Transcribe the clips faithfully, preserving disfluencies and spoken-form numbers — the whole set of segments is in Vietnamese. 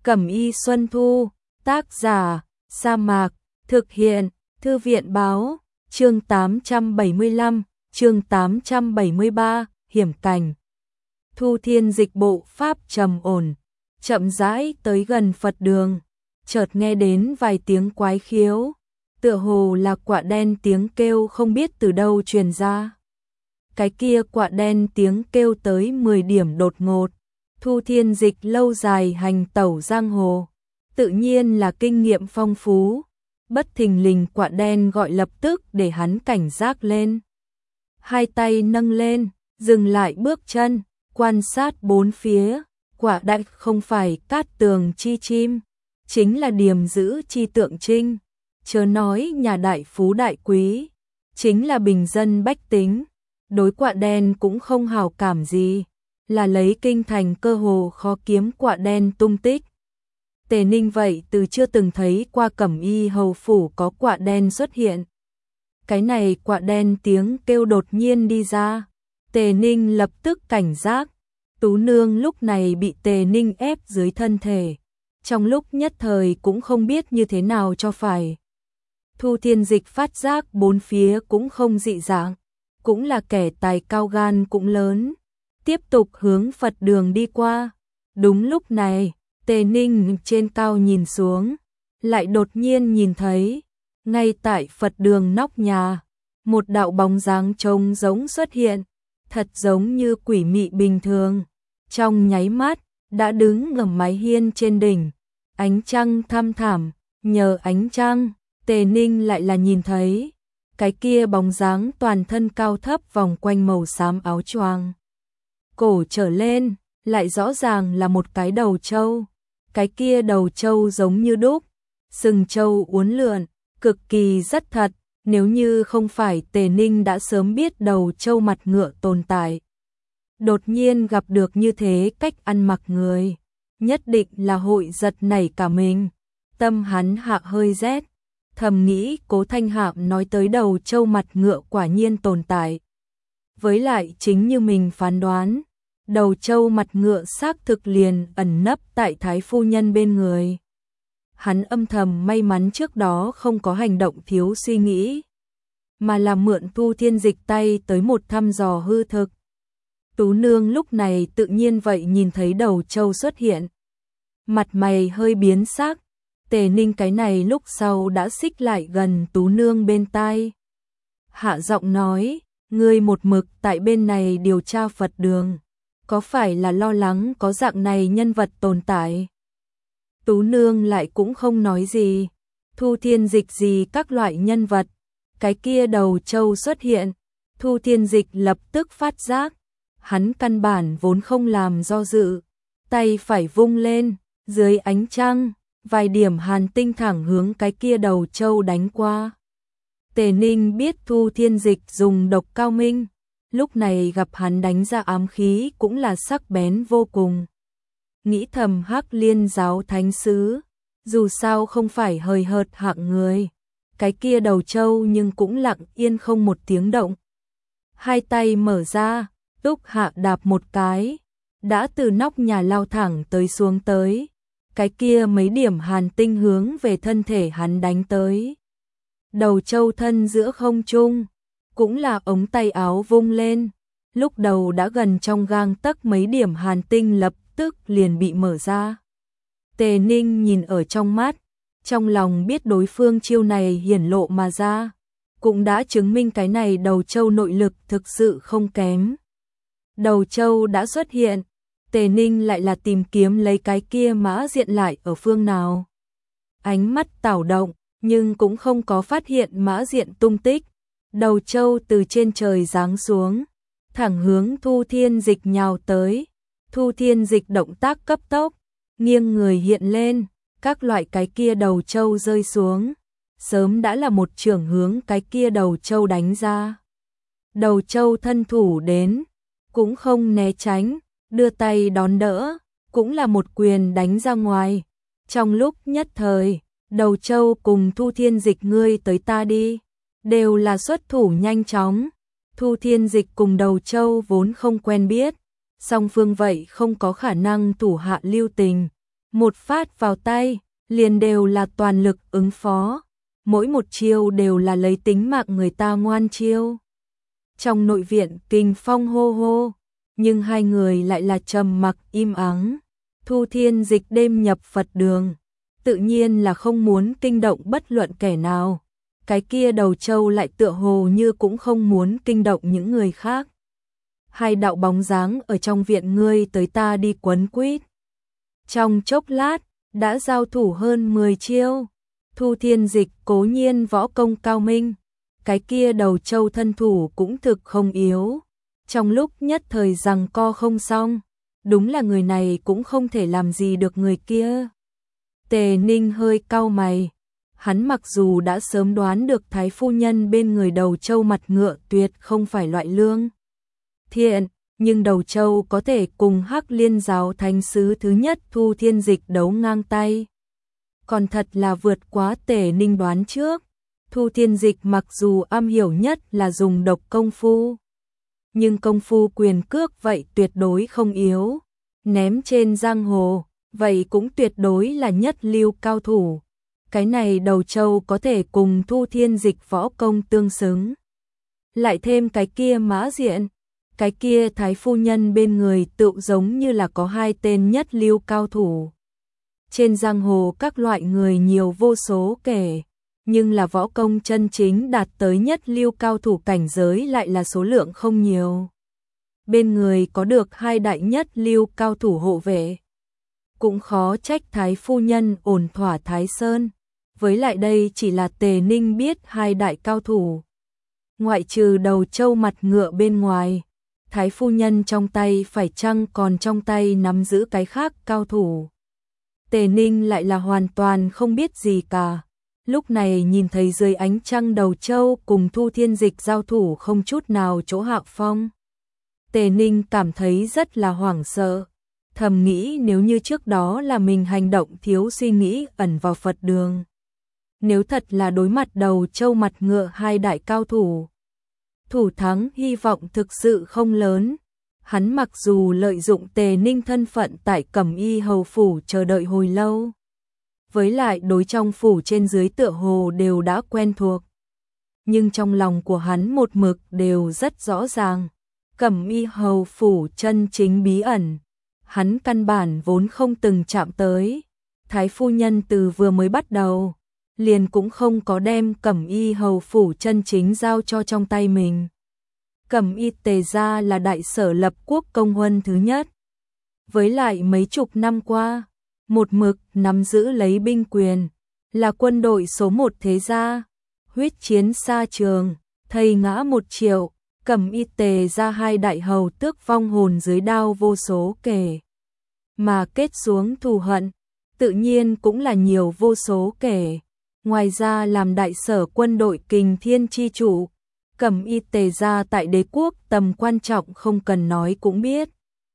Cẩm y Xuân Thu, tác giả, Sa Mạc, thực hiện, Thư viện báo, chương tám trăm bảy mươi lăm, chương tám trăm bảy mươi ba, hiểm cảnh. Thu Thiên dịch bộ pháp trầm ổn, chậm rãi tới gần Phật đường, chợt nghe đến vài tiếng quái khiếu, tựa hồ là quạ đen tiếng kêu không biết từ đâu truyền ra. Cái kia quạ đen tiếng kêu tới mười điểm đột ngột. Thu Thiên dịch lâu dài hành tẩu giang hồ, tự nhiên là kinh nghiệm phong phú, bất thình lình quạ đen gọi lập tức để hắn cảnh giác lên. Hai tay nâng lên, dừng lại bước chân, quan sát bốn phía, quả đại không phải cát tường chi chim, chính là điềm giữ chi tượng trinh, chớ nói nhà đại phú đại quý, chính là bình dân bách tính, đối quạ đen cũng không hảo cảm gì, là lấy kinh thành cơ hồ khó kiếm quạ đen tung tích. Tề Ninh vậy từ chưa từng thấy qua Cẩm y hầu phủ có quạ đen xuất hiện. Cái này quạ đen tiếng kêu đột nhiên đi ra, Tề Ninh lập tức cảnh giác. Tú nương lúc này bị Tề Ninh ép dưới thân thể, trong lúc nhất thời cũng không biết như thế nào cho phải. Thu Thiên dịch phát giác bốn phía cũng không dị dạng, cũng là kẻ tài cao gan cũng lớn, tiếp tục hướng Phật đường đi qua. Đúng lúc này, Tề Ninh trên cao nhìn xuống, lại đột nhiên nhìn thấy, ngay tại Phật đường nóc nhà, một đạo bóng dáng trông giống xuất hiện, thật giống như quỷ mị bình thường. Trong nháy mắt, đã đứng ngầm mái hiên trên đỉnh, ánh trăng thăm thẳm, nhờ ánh trăng, Tề Ninh lại là nhìn thấy, cái kia bóng dáng toàn thân cao thấp vòng quanh màu xám áo choàng. Cổ trở lên, lại rõ ràng là một cái đầu trâu, cái kia đầu trâu giống như đúc, sừng trâu uốn lượn, cực kỳ rất thật, nếu như không phải Tề Ninh đã sớm biết đầu trâu mặt ngựa tồn tại. Đột nhiên gặp được như thế cách ăn mặc người, nhất định là hội giật nảy cả mình. Tâm hắn hạ hơi rét, thầm nghĩ Cố Thanh Hạm nói tới đầu trâu mặt ngựa quả nhiên tồn tại. Với lại chính như mình phán đoán, đầu trâu mặt ngựa xác thực liền ẩn nấp tại Thái phu nhân bên người. Hắn âm thầm may mắn trước đó không có hành động thiếu suy nghĩ, mà là mượn Thu Thiên dịch tay tới một thăm dò hư thực. Tú nương lúc này tự nhiên vậy nhìn thấy đầu trâu xuất hiện, mặt mày hơi biến sắc. Tề Ninh cái này lúc sau đã xích lại gần Tú nương bên tai, hạ giọng nói, ngươi một mực tại bên này điều tra Phật đường, có phải là lo lắng có dạng này nhân vật tồn tại? Tú nương lại cũng không nói gì. Thu Thiên dịch gì các loại nhân vật, cái kia đầu trâu xuất hiện, Thu Thiên dịch lập tức phát giác, hắn căn bản vốn không làm do dự, tay phải vung lên, dưới ánh trăng, vài điểm hàn tinh thẳng hướng cái kia đầu trâu đánh qua. Tề Ninh biết Thu Thiên dịch dùng độc cao minh, lúc này gặp hắn đánh ra ám khí cũng là sắc bén vô cùng. Nghĩ thầm Hắc Liên giáo thánh sứ, dù sao không phải hời hợt hạng người, cái kia đầu trâu nhưng cũng lặng yên không một tiếng động. Hai tay mở ra, Túc hạ đạp một cái, đã từ nóc nhà lao thẳng tới xuống tới, cái kia mấy điểm hàn tinh hướng về thân thể hắn đánh tới. Đầu trâu thân giữa không trung, cũng là ống tay áo vung lên, lúc đầu đã gần trong gang tấc mấy điểm hàn tinh lập tức liền bị mở ra. Tề Ninh nhìn ở trong mắt, trong lòng biết đối phương chiêu này hiển lộ mà ra, cũng đã chứng minh cái này đầu trâu nội lực thực sự không kém. Đầu trâu đã xuất hiện, Tề Ninh lại là tìm kiếm lấy cái kia mã diện lại ở phương nào. Ánh mắt tảo động, nhưng cũng không có phát hiện mã diện tung tích. Đầu trâu từ trên trời giáng xuống, thẳng hướng Thu Thiên dịch nhào tới. Thu Thiên dịch động tác cấp tốc, nghiêng người hiện lên, các loại cái kia đầu trâu rơi xuống, sớm đã là một chưởng hướng cái kia đầu trâu đánh ra. Đầu trâu thân thủ đến, cũng không né tránh, đưa tay đón đỡ, cũng là một quyền đánh ra ngoài. Trong lúc nhất thời, đầu trâu cùng Thu Thiên dịch ngươi tới ta đi, đều là xuất thủ nhanh chóng. Thu Thiên dịch cùng đầu trâu vốn không quen biết, song phương vậy không có khả năng thủ hạ lưu tình, Một phát vào tay, liền đều là toàn lực ứng phó, mỗi một chiêu đều là lấy tính mạng người ta ngoan chiêu. Trong nội viện kinh phong hô hô, nhưng hai người lại là trầm mặc im ắng. Thu Thiên Dịch đêm nhập Phật đường, tự nhiên là không muốn kinh động bất luận kẻ nào. Cái kia đầu trâu lại tựa hồ như cũng không muốn kinh động những người khác. Hai đạo bóng dáng ở trong viện ngươi tới ta đi quấn quýt. Trong chốc lát, đã giao thủ hơn mười chiêu. Thu Thiên Dịch cố nhiên võ công cao minh, cái kia đầu trâu thân thủ cũng thực không yếu. Trong lúc nhất thời giằng co không xong, đúng là người này cũng không thể làm gì được người kia. Tề Ninh hơi cau mày, hắn mặc dù đã sớm đoán được thái phu nhân bên người đầu trâu mặt ngựa tuyệt không phải loại lương thiện, nhưng đầu trâu có thể cùng Hắc Liên giáo thánh sứ thứ nhất Thu Thiên Dịch đấu ngang tay. Còn thật là vượt quá Tề Ninh đoán trước. Thu Thiên Dịch mặc dù am hiểu nhất là dùng độc công phu, nhưng công phu quyền cước vậy tuyệt đối không yếu. Ném trên giang hồ, vậy cũng tuyệt đối là nhất lưu cao thủ. Cái này đầu trâu có thể cùng Thu Thiên Dịch võ công tương xứng. Lại thêm cái kia mã diện, cái kia thái phu nhân bên người tựu giống như là có hai tên nhất lưu cao thủ. Trên giang hồ các loại người nhiều vô số kể, nhưng là võ công chân chính đạt tới nhất lưu cao thủ cảnh giới lại là số lượng không nhiều. Bên người có được hai đại nhất lưu cao thủ hộ vệ, cũng khó trách thái phu nhân ổn thỏa Thái Sơn. Với lại đây chỉ là Tề Ninh biết hai đại cao thủ. Ngoại trừ đầu trâu mặt ngựa bên ngoài, thái phu nhân trong tay phải chăng còn trong tay nắm giữ cái khác cao thủ. Tề Ninh lại là hoàn toàn không biết gì cả. Lúc này nhìn thấy dưới ánh trăng đầu trâu cùng Thu Thiên Dịch giao thủ không chút nào chỗ hạ phong. Tề Ninh cảm thấy rất là hoảng sợ, thầm nghĩ nếu như trước đó là mình hành động thiếu suy nghĩ ẩn vào Phật đường. Nếu thật là đối mặt đầu trâu mặt ngựa hai đại cao thủ, thủ thắng hy vọng thực sự không lớn. Hắn mặc dù lợi dụng Tề Ninh thân phận tại Cẩm Y hầu phủ chờ đợi hồi lâu, với lại đối trong phủ trên dưới tựa hồ đều đã quen thuộc, nhưng trong lòng của hắn một mực đều rất rõ ràng. Cẩm Y hầu phủ chân chính bí ẩn, hắn căn bản vốn không từng chạm tới. Thái phu nhân từ vừa mới bắt đầu liền cũng không có đem Cẩm Y hầu phủ chân chính giao cho trong tay mình. Cẩm Y Tề gia là đại sở lập quốc công huân thứ nhất, với lại mấy chục năm qua một mực nắm giữ lấy binh quyền, là quân đội số một thế gia. Huyết chiến xa trường, thây ngã một triệu, Cẩm Y Tề gia hai đại hầu tước vong hồn dưới đao vô số kể, mà kết xuống thù hận tự nhiên cũng là nhiều vô số kể. Ngoài ra làm đại sở quân đội kình thiên chi chủ, Cẩm Y Tề gia tại đế quốc tầm quan trọng không cần nói cũng biết.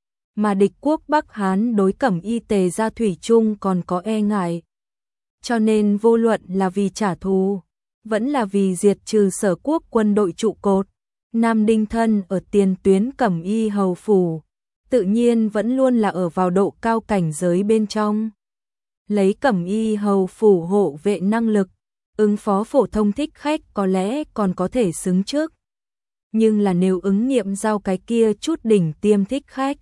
Mà địch quốc Bắc Hán đối Cẩm Y Tề gia thủy chung còn có e ngại. Cho nên vô luận là vì trả thù, vẫn là vì diệt trừ sở quốc quân đội trụ cột, Nam Đinh thân ở tiền tuyến Cẩm Y hầu phủ, tự nhiên vẫn luôn là ở vào độ cao cảnh giới bên trong. Lấy Cẩm Y hầu phủ hộ vệ năng lực, ứng phó phổ thông thích khách có lẽ còn có thể xứng trước. Nhưng là nếu ứng nghiệm giao cái kia chút đỉnh tiêm thích khách,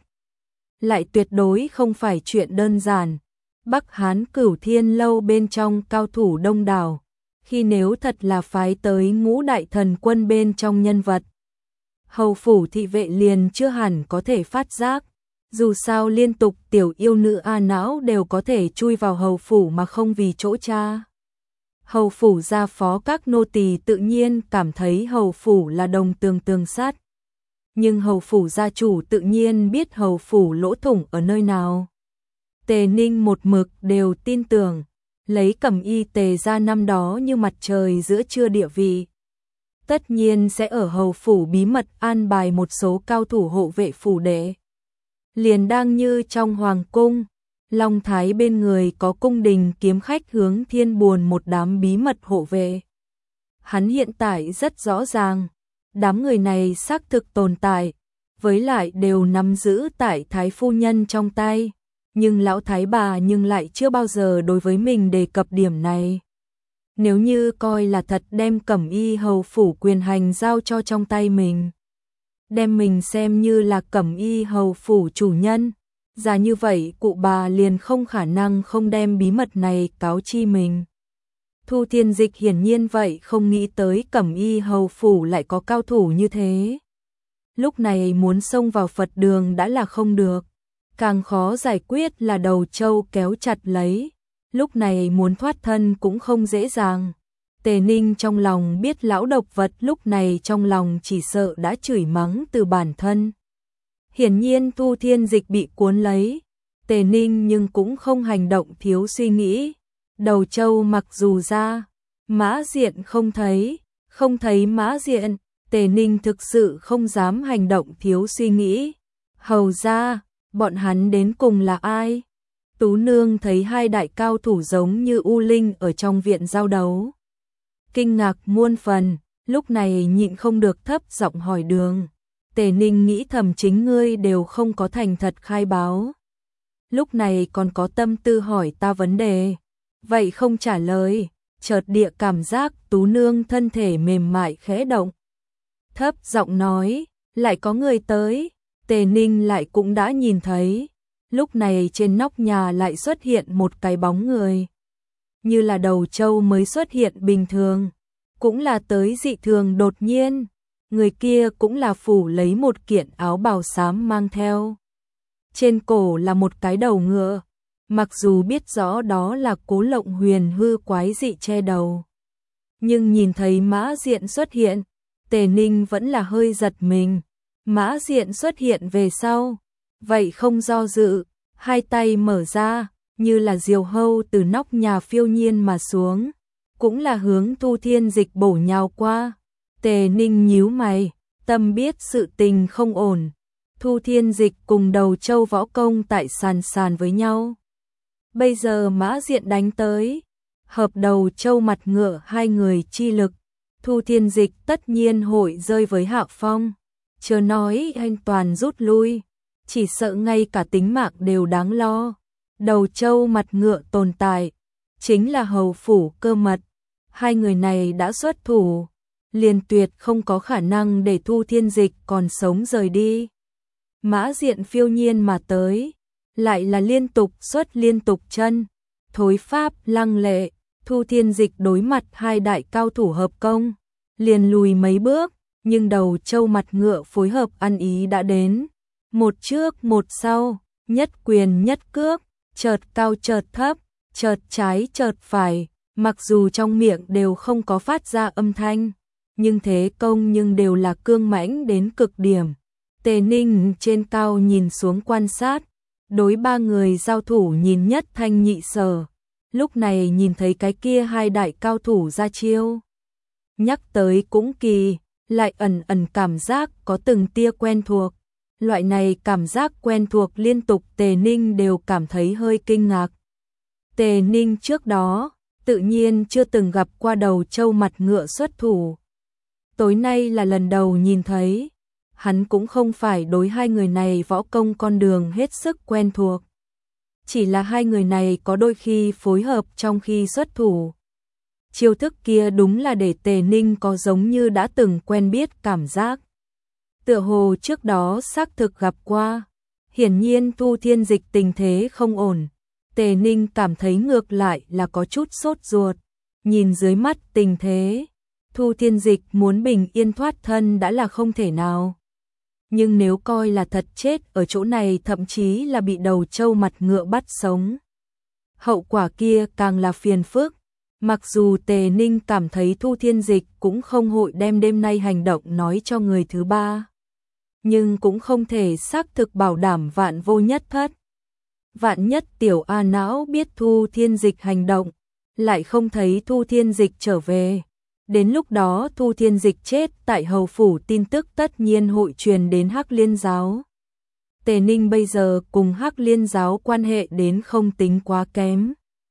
lại tuyệt đối không phải chuyện đơn giản. Bắc Hán Cửu Thiên lâu bên trong cao thủ đông đảo, khi nếu thật là phái tới ngũ đại thần quân bên trong nhân vật, hầu phủ thị vệ liền chưa hẳn có thể phát giác. Dù sao liên tục tiểu yêu nữ A não đều có thể chui vào hầu phủ mà không vì chỗ cha. Hầu phủ gia phó các nô tỳ tự nhiên cảm thấy hầu phủ là đồng tường tường sắt. Nhưng hầu phủ gia chủ tự nhiên biết hầu phủ lỗ thủng ở nơi nào. Tề Ninh một mực đều tin tưởng, lấy Cẩm Y Tề gia năm đó như mặt trời giữa trưa địa vị, tất nhiên sẽ ở hầu phủ bí mật an bài một số cao thủ hộ vệ phủ đệ. Liền đang như trong hoàng cung, Long Thái bên người có cung đình kiếm khách hướng thiên buồn một đám bí mật hộ vệ. Hắn hiện tại rất rõ ràng, đám người này xác thực tồn tại, với lại đều nắm giữ tại thái phu nhân trong tay, nhưng lão thái bà nhưng lại chưa bao giờ đối với mình đề cập điểm này. Nếu như coi là thật đem Cẩm Y hầu phủ quyền hành giao cho trong tay mình, đem mình xem như là Cẩm Y hầu phủ chủ nhân, giả như vậy cụ bà liền không khả năng không đem bí mật này cáo chi mình. Thu Thiên Dịch hiển nhiên vậy không nghĩ tới Cẩm Y hầu phủ lại có cao thủ như thế. Lúc này muốn xông vào Phật đường đã là không được, càng khó giải quyết là Đầu Châu kéo chặt lấy, lúc này muốn thoát thân cũng không dễ dàng. Tề Ninh trong lòng biết lão độc vật lúc này trong lòng chỉ sợ đã chửi mắng từ bản thân. Hiển nhiên Thu Thiên Dịch bị cuốn lấy, Tề Ninh nhưng cũng không hành động thiếu suy nghĩ. Đầu Châu mặc dù ra, Mã Diện không thấy, không thấy Mã Diện, Tề Ninh thực sự không dám hành động thiếu suy nghĩ. Hầu ra, bọn hắn đến cùng là ai? Tú Nương thấy hai đại cao thủ giống như U Linh ở trong viện giao đấu, kinh ngạc muôn phần, lúc này nhịn không được thấp giọng hỏi đường. Tề Ninh nghĩ thầm chính ngươi đều không có thành thật khai báo, lúc này còn có tâm tư hỏi ta vấn đề, vậy không trả lời. Chợt địa cảm giác Tú Nương thân thể mềm mại khẽ động, thấp giọng nói, lại có người tới. Tề Ninh lại cũng đã nhìn thấy, lúc này trên nóc nhà lại xuất hiện một cái bóng người, như là Đầu Châu mới xuất hiện bình thường, cũng là tới dị thường đột nhiên. Người kia cũng là phủ lấy một kiện áo bào xám mang theo, trên cổ là một cái đầu ngựa, mặc dù biết rõ đó là Cố Lộng Huyền hư quái dị che đầu, nhưng nhìn thấy Mã Diện xuất hiện, Tề Ninh vẫn là hơi giật mình. Mã Diện xuất hiện về sau, vậy không do dự, hai tay mở ra, như là diều hâu từ nóc nhà phiêu nhiên mà xuống, cũng là hướng Thu Thiên Dịch bổ nhào qua. Tề Ninh nhíu mày, tâm biết sự tình không ổn. Thu Thiên Dịch cùng Đầu Châu võ công tại sàn sàn với nhau. Bây giờ Mã Diện đánh tới, hợp Đầu Châu mặt ngựa hai người chi lực, Thu Thiên Dịch tất nhiên hội rơi với hạ phong. Chớ nói anh toàn rút lui, chỉ sợ ngay cả tính mạng đều đáng lo. Đầu Châu mặt ngựa tồn tại, chính là hầu phủ Cơ Mật. Hai người này đã xuất thủ, liền tuyệt không có khả năng để Thu Thiên Dịch còn sống rời đi. Mã Diện phiêu nhiên mà tới, lại là liên tục xuất liên tục chân, thối pháp lăng lệ. Thu Thiên Dịch đối mặt hai đại cao thủ hợp công, liền lùi mấy bước, nhưng Đầu Châu mặt ngựa phối hợp ăn ý đã đến. Một trước một sau, nhất quyền nhất cước, chợt cao chợt thấp, chợt trái chợt phải, mặc dù trong miệng đều không có phát ra âm thanh, nhưng thế công nhưng đều là cương mãnh đến cực điểm. Tề Ninh trên cao nhìn xuống quan sát, đối ba người giao thủ nhìn nhất thanh nhị sở, lúc này nhìn thấy cái kia hai đại cao thủ ra chiêu. Nhắc tới cũng kỳ, lại ẩn ẩn cảm giác có từng tia quen thuộc. Loại này cảm giác quen thuộc liên tục Tề Ninh đều cảm thấy hơi kinh ngạc. Tề Ninh trước đó, tự nhiên chưa từng gặp qua Đầu Châu mặt ngựa xuất thủ. Tối nay là lần đầu nhìn thấy, hắn cũng không phải đối hai người này võ công con đường hết sức quen thuộc. Chỉ là hai người này có đôi khi phối hợp trong khi xuất thủ. Chiêu thức kia đúng là để Tề Ninh có giống như đã từng quen biết cảm giác. Tựa hồ trước đó xác thực gặp qua. Hiển nhiên Thu Thiên Dịch tình thế không ổn. Tề Ninh cảm thấy ngược lại là có chút sốt ruột. Nhìn dưới mắt tình thế, Thu Thiên Dịch muốn bình yên thoát thân đã là không thể nào. Nhưng nếu coi là thật chết ở chỗ này, thậm chí là bị Đầu Châu mặt ngựa bắt sống, hậu quả kia càng là phiền phức. Mặc dù Tề Ninh cảm thấy Thu Thiên Dịch cũng không hội đem đêm nay hành động nói cho người thứ ba, nhưng cũng không thể xác thực bảo đảm vạn vô nhất thất. Vạn nhất tiểu A não biết Thu Thiên Dịch hành động, lại không thấy Thu Thiên Dịch trở về. Đến lúc đó Thu Thiên Dịch chết tại hầu phủ, tin tức tất nhiên hội truyền đến Hắc Liên giáo. Tề Ninh bây giờ cùng Hắc Liên giáo quan hệ đến không tính quá kém.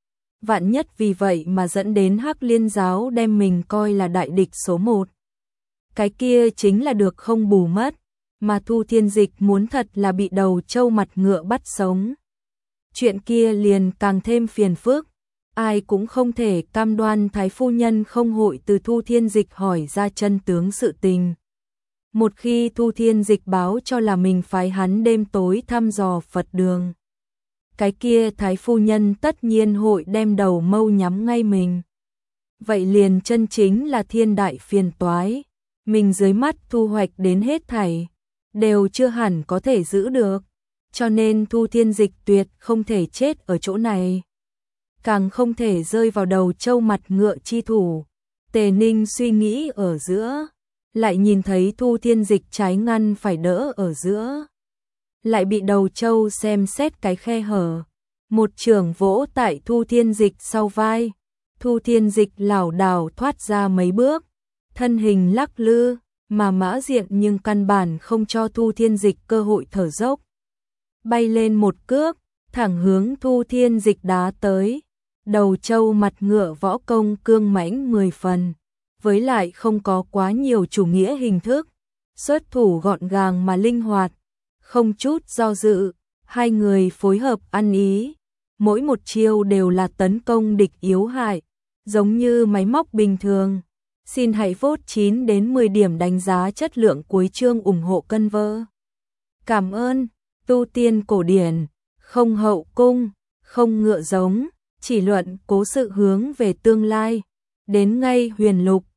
Vạn nhất vì vậy mà dẫn đến Hắc Liên giáo đem mình coi là đại địch số một. Cái kia chính là được không bù mất, mà Thu Thiên Dịch muốn thật là bị Đầu Châu mặt ngựa bắt sống. chuyện kia liền càng thêm phiền phức. Ai cũng không thể cam đoan Thái phu nhân không hội từ Thu Thiên Dịch hỏi ra chân tướng sự tình. Một khi Thu Thiên Dịch báo cho là mình phái hắn đêm tối thăm dò Phật đường, cái kia Thái phu nhân tất nhiên hội đem đầu mâu nhắm ngay mình. Vậy liền chân chính là thiên đại phiền toái, mình dưới mắt thu hoạch đến hết thảy, đều chưa hẳn có thể giữ được, cho nên Thu Thiên Dịch tuyệt không thể chết ở chỗ này. Càng không thể rơi vào đầu trâu mặt ngựa chi thủ. Tề Ninh suy nghĩ ở giữa, lại nhìn thấy Thu Thiên Dịch trái ngăn phải đỡ ở giữa, lại bị đầu trâu xem xét cái khe hở, một chưởng vỗ tại Thu Thiên Dịch sau vai. Thu Thiên Dịch lảo đảo thoát ra mấy bước, thân hình lắc lư, mà Mã Diện nhưng căn bản không cho Thu Thiên Dịch cơ hội thở dốc. Bay lên một cước, thẳng hướng Thu Thiên Dịch đá tới. Đầu trâu mặt ngựa võ công cương mãnh mười phần, với lại không có quá nhiều chủ nghĩa hình thức, xuất thủ gọn gàng mà linh hoạt, không chút do dự, hai người phối hợp ăn ý, mỗi một chiêu đều là tấn công địch yếu hại, giống như máy móc bình thường. Xin hãy vote chín đến mười điểm đánh giá chất lượng cuối chương ủng hộ cân vơ. Cảm ơn. Tu tiên cổ điển, không hậu cung, không ngựa giống, chỉ luận cố sự hướng về tương lai. Đến ngay huyền lục,